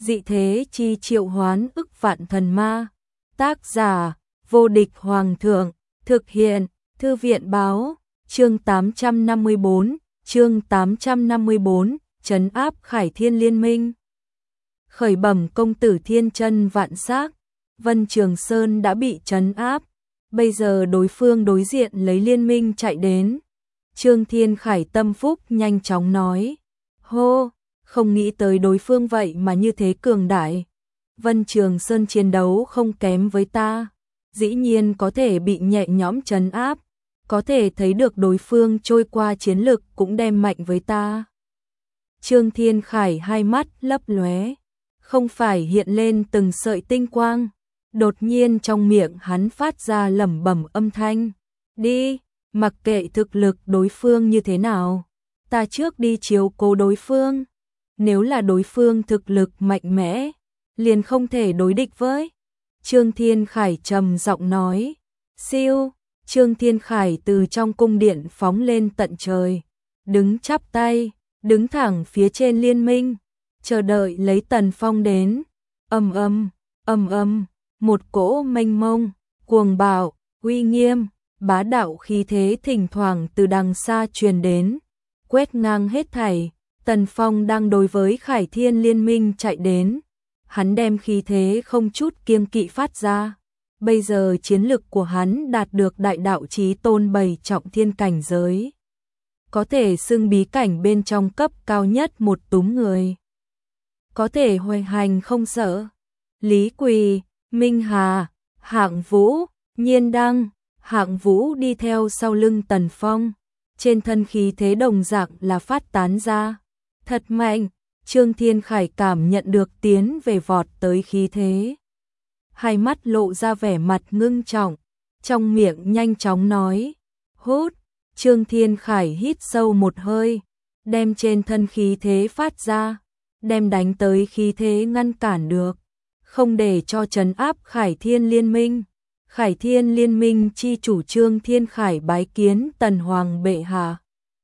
dị thế chi triệu hoán ức vạn thần ma. Tác giả, vô địch hoàng thượng, thực hiện, thư viện báo, chương 854, trấn áp Khải Thiên Liên Minh. Khởi bẩm công tử thiên chân vạn xác, Vân Trường Sơn đã bị trấn áp, bây giờ đối phương đối diện lấy liên minh chạy đến. Trương Thiên Khải tâm phúc nhanh chóng nói, hô, không nghĩ tới đối phương vậy mà như thế cường đại. Vân Trường Sơn chiến đấu không kém với ta, dĩ nhiên có thể bị nhẹ nhõm trấn áp, có thể thấy được đối phương trôi qua chiến lực cũng đem mạnh với ta. Trương Thiên Khải hai mắt lấp lóe, không phải hiện lên từng sợi tinh quang, đột nhiên trong miệng hắn phát ra lẩm bẩm âm thanh, đi, mặc kệ thực lực đối phương như thế nào, ta trước đi chiếu cố đối phương, nếu là đối phương thực lực mạnh mẽ, liền không thể đối địch với. Trương Thiên Khải trầm giọng nói, siêu, Trương Thiên Khải từ trong cung điện phóng lên tận trời, đứng chắp tay, đứng thẳng phía trên liên minh, chờ đợi lấy Tần Phong đến. Ầm ầm, một cỗ mênh mông, cuồng bạo, uy nghiêm, bá đạo khí thế thỉnh thoảng từ đằng xa truyền đến, quét ngang hết thảy. Tần Phong đang đối với Khải Thiên Liên Minh chạy đến, hắn đem khí thế không chút kiêng kỵ phát ra. Bây giờ chiến lực của hắn đạt được đại đạo chí tôn 7 trọng thiên cảnh giới, có thể xưng bí cảnh bên trong cấp cao nhất một túm người, có thể hoành hành không sợ. Lý Quỳ, Minh Hà, Hạng Vũ, Nhiên Đăng, Hạng Vũ đi theo sau lưng Tần Phong, trên thân khí thế đồng dạng là phát tán ra, thật mạnh. Trương Thiên Khải cảm nhận được tiến về vọt tới khí thế, hai mắt lộ ra vẻ mặt ngưng trọng, trong miệng nhanh chóng nói, hút. Trương Thiên Khải hít sâu một hơi, đem trên thân khí thế phát ra, đem đánh tới khí thế ngăn cản được, không để cho trấn áp Khải Thiên Liên Minh. Khải Thiên Liên Minh chi chủ Trương Thiên Khải bái kiến Tần Hoàng bệ hạ.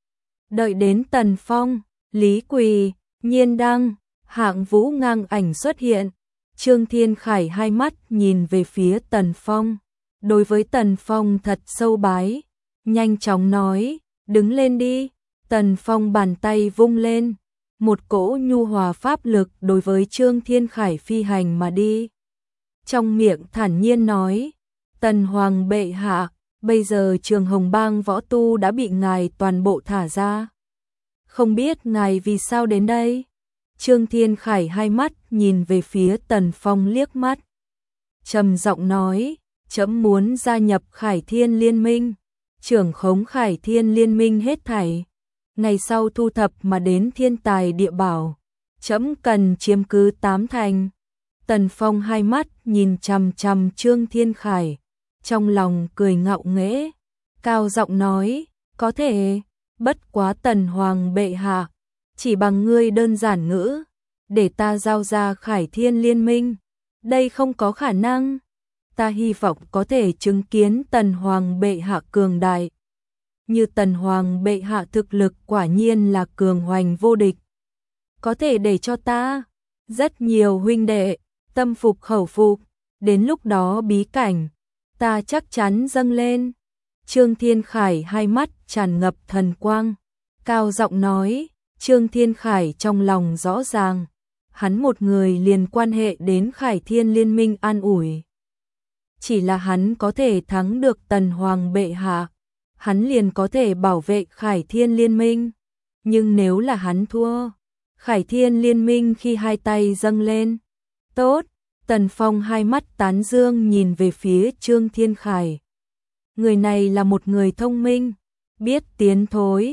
Đợi đến Tần Phong, Lý Quỳ, Nhiên Đăng, Hạng Vũ ngang ảnh xuất hiện, Trương Thiên Khải hai mắt nhìn về phía Tần Phong, đối với Tần Phong thật sâu bái, nhanh chóng nói, đứng lên đi. Tần Phong bàn tay vung lên, một cỗ nhu hòa pháp lực đối với Trương Thiên Khải phi hành mà đi. Trong miệng thản nhiên nói, Tần Hoàng bệ hạ, bây giờ Trường Hồng Bang võ tu đã bị ngài toàn bộ thả ra. Không biết ngài vì sao đến đây? Trương Thiên Khải hai mắt nhìn về phía Tần Phong liếc mắt, trầm giọng nói, trẫm muốn gia nhập Khải Thiên Liên Minh, trưởng khống Khải Thiên Liên Minh hết thảy. Ngày sau thu thập mà đến thiên tài địa bảo, trẫm cần chiếm cứ 8 thành. Tần Phong hai mắt nhìn chằm chằm Trương Thiên Khải, trong lòng cười ngạo nghễ, cao giọng nói, có thể, bất quá Tần Hoàng bệ hạ, chỉ bằng ngươi đơn giản ngữ, để ta giao ra Khải Thiên Liên Minh, đây không có khả năng. Ta hy vọng có thể chứng kiến Tần Hoàng bệ hạ cường đại. Như Tần Hoàng bệ hạ thực lực quả nhiên là cường hoành vô địch, có thể để cho ta, rất nhiều huynh đệ, tâm phục khẩu phục, đến lúc đó bí cảnh, ta chắc chắn dâng lên. Trương Thiên Khải hai mắt tràn ngập thần quang, cao giọng nói. Trương Thiên Khải trong lòng rõ ràng, hắn một người liền quan hệ đến Khải Thiên Liên Minh an ủi. Chỉ là hắn có thể thắng được Tần Hoàng bệ hạ, hắn liền có thể bảo vệ Khải Thiên Liên Minh. Nhưng nếu là hắn thua, Khải Thiên Liên Minh khi hai tay dâng lên, tốt. Tần Phong hai mắt tán dương nhìn về phía Trương Thiên Khải. Người này là một người thông minh, biết tiến thối.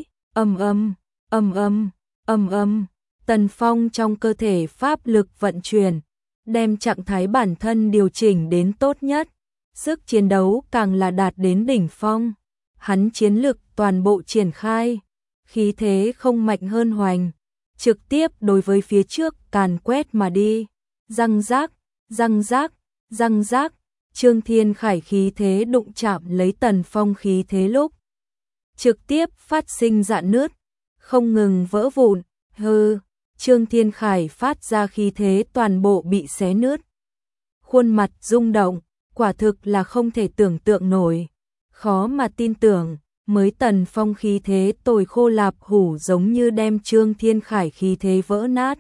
Tần Phong trong cơ thể pháp lực vận chuyển, đem trạng thái bản thân điều chỉnh đến tốt nhất, sức chiến đấu càng là đạt đến đỉnh phong. Hắn chiến lực toàn bộ triển khai, khí thế không mạnh hơn hoành, trực tiếp đối với phía trước càn quét mà đi. Răng rác, răng rác, răng rác, Trương Thiên Khải khí thế đụng chạm lấy Tần Phong khí thế lúc, trực tiếp phát sinh rạn nứt, không ngừng vỡ vụn. Hừ, Trương Thiên Khải phát ra khí thế toàn bộ bị xé nứt. Khuôn mặt rung động, quả thực là không thể tưởng tượng nổi. Khó mà tin tưởng, mới Tần Phong khí thế tồi khô lạp hủ giống như đem Trương Thiên Khải khí thế vỡ nát.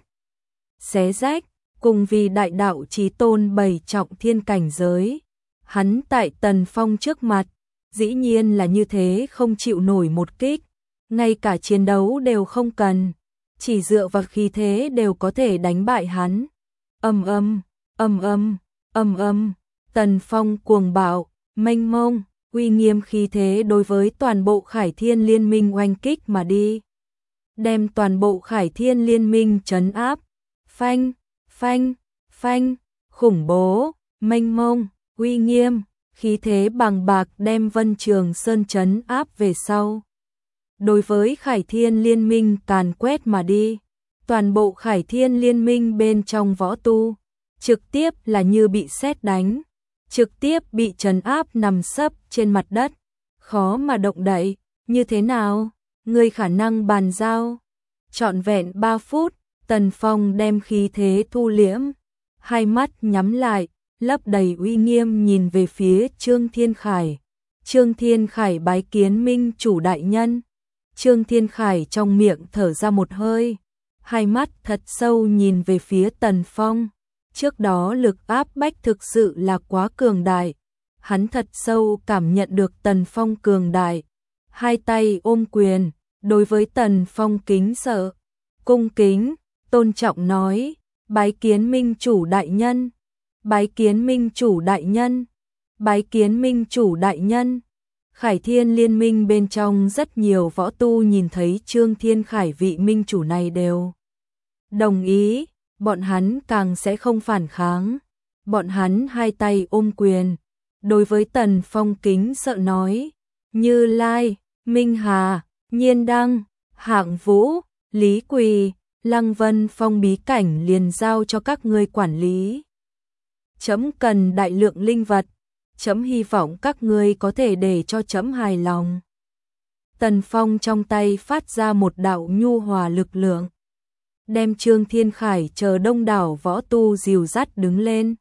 Xé rách, cùng vì đại đạo chí tôn 7 trọng thiên cảnh giới. Hắn tại Tần Phong trước mặt, dĩ nhiên là như thế không chịu nổi một kích. Ngay cả chiến đấu đều không cần, chỉ dựa vào khí thế đều có thể đánh bại hắn. Ầm ầm, ầm ầm, ầm ầm, Tần Phong cuồng bạo, mênh mông, uy nghiêm khí thế đối với toàn bộ Khải Thiên Liên Minh oanh kích mà đi. Đem toàn bộ Khải Thiên Liên Minh trấn áp. Phanh, phanh, phanh, khủng bố, mênh mông, uy nghiêm, khí thế bằng bạc đem Vân Trường Sơn trấn áp về sau. Đối với Khải Thiên Liên Minh càn quét mà đi, toàn bộ Khải Thiên Liên Minh bên trong võ tu, trực tiếp là như bị sét đánh, trực tiếp bị trấn áp nằm sấp trên mặt đất, khó mà động đậy. Như thế nào? Người khả năng bàn giao. Trọn vẹn 3 phút, Tần Phong đem khí thế thu liễm, hai mắt nhắm lại, lấp đầy uy nghiêm nhìn về phía Trương Thiên Khải. Trương Thiên Khải bái kiến Minh chủ đại nhân. Trương Thiên Khải trong miệng thở ra một hơi, hai mắt thật sâu nhìn về phía Tần Phong. Trước đó lực áp bách thực sự là quá cường đại. Hắn thật sâu cảm nhận được Tần Phong cường đại. Hai tay ôm quyền, đối với Tần Phong kính sợ, cung kính, tôn trọng nói, bái kiến Minh chủ đại nhân, bái kiến Minh chủ đại nhân, bái kiến Minh chủ đại nhân. Khải Thiên Liên Minh bên trong rất nhiều võ tu nhìn thấy Trương Thiên Khải vị minh chủ này đều đồng ý, bọn hắn càng sẽ không phản kháng. Bọn hắn hai tay ôm quyền, đối với Tần Phong kính sợ nói, Như Lai, Minh Hà, Nhiên Đăng, Hạng Vũ, Lý Quỳ, Lăng Vân Phong bí cảnh liền giao cho các ngươi quản lý. Chấm cần đại lượng linh vật, chấm hy vọng các ngươi có thể để cho chấm hài lòng. Tần Phong trong tay phát ra một đạo nhu hòa lực lượng, đem Trương Thiên Khải chờ đông đảo võ tu dìu dắt đứng lên.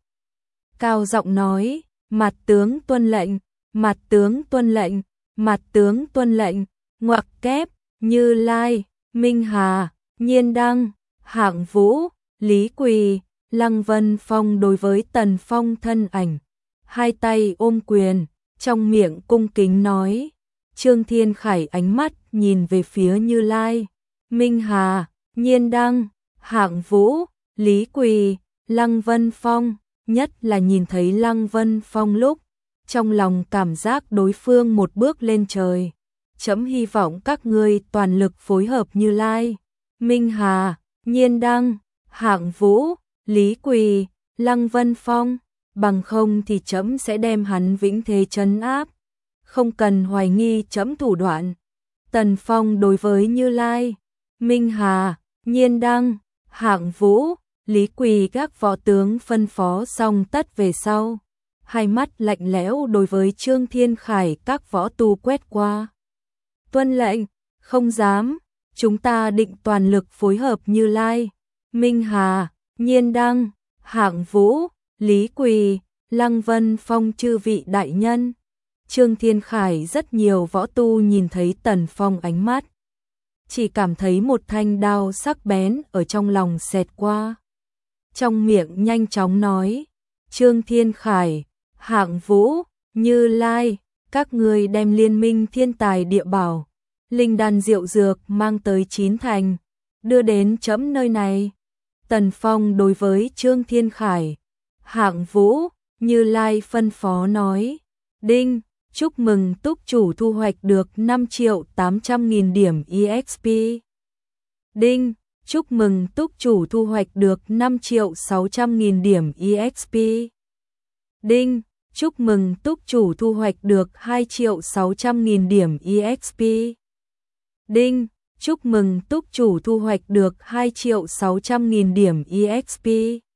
Cao giọng nói, mặt tướng tuân lệnh, mặt tướng tuân lệnh, mặt tướng tuân lệnh, ngoặc kép, Như Lai, Minh Hà, Nhiên Đăng, Hạng Vũ, Lý Quỳ, Lăng Vân Phong đối với Tần Phong thân ảnh, hai tay ôm quyền, trong miệng cung kính nói. Trương Thiên Khải ánh mắt nhìn về phía Như Lai, Minh Hà, Nhiên Đăng, Hạng Vũ, Lý Quỳ, Lăng Vân Phong, nhất là nhìn thấy Lăng Vân Phong lúc, trong lòng cảm giác đối phương một bước lên trời. Chấm hy vọng các ngươi toàn lực phối hợp Như Lai, Minh Hà, Nhiên Đăng, Hạng Vũ, Lý Quỳ, Lăng Vân Phong, bằng không thì chấm sẽ đem hắn vĩnh thế trấn áp. Không cần hoài nghi chấm thủ đoạn. Tần Phong đối với Như Lai, Minh Hà, Nhiên Đăng, Hạng Vũ, Lý Quỳ các võ tướng phân phó xong tất về sau, hai mắt lạnh lẽo đối với Trương Thiên Khải các võ tu quét qua. Tuân lệnh, không dám, chúng ta định toàn lực phối hợp Như Lai, Minh Hà, Nhiên Đăng, Hạng Vũ, Lý Quỳ, Lăng Vân Phong chư vị đại nhân. Trương Thiên Khải rất nhiều võ tu nhìn thấy Tần Phong ánh mắt, chỉ cảm thấy một thanh đao sắc bén ở trong lòng xẹt qua. Trong miệng nhanh chóng nói, Trương Thiên Khải, Hạng Vũ, Như Lai, các ngươi đem liên minh thiên tài địa bảo, linh đan diệu dược mang tới 9 thành, đưa đến chấm nơi này. Tần Phong đối với Trương Thiên Khải, Hạng Vũ, Như Lai phân phó nói, đinh, chúc mừng túc chủ thu hoạch được 5.800.000 điểm EXP. Đinh, chúc mừng túc chủ thu hoạch được 5.600.000 điểm EXP. Đinh, chúc mừng túc chủ thu hoạch được 2.600.000 điểm EXP. Đinh, chúc mừng túc chủ thu hoạch được 2.600.000 điểm EXP.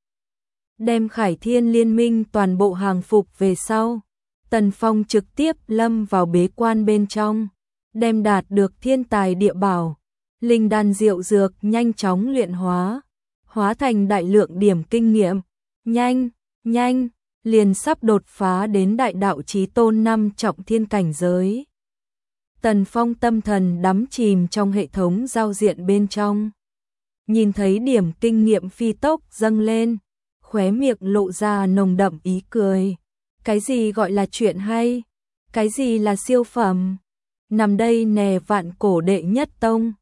Đem Khải Thiên Liên Minh toàn bộ hàng phục về sau, Tần Phong trực tiếp lâm vào bế quan bên trong, đem đạt được thiên tài địa bảo, linh đan diệu dược nhanh chóng luyện hóa thành đại lượng điểm kinh nghiệm, nhanh, liền sắp đột phá đến đại đạo chí tôn 5 trọng thiên cảnh giới. Tần Phong tâm thần đắm chìm trong hệ thống giao diện bên trong. Nhìn thấy điểm kinh nghiệm phi tốc dâng lên, khóe miệng lộ ra nồng đậm ý cười. Cái gì gọi là chuyện hay? Cái gì là siêu phẩm? Nằm đây nè, vạn cổ đệ nhất tông,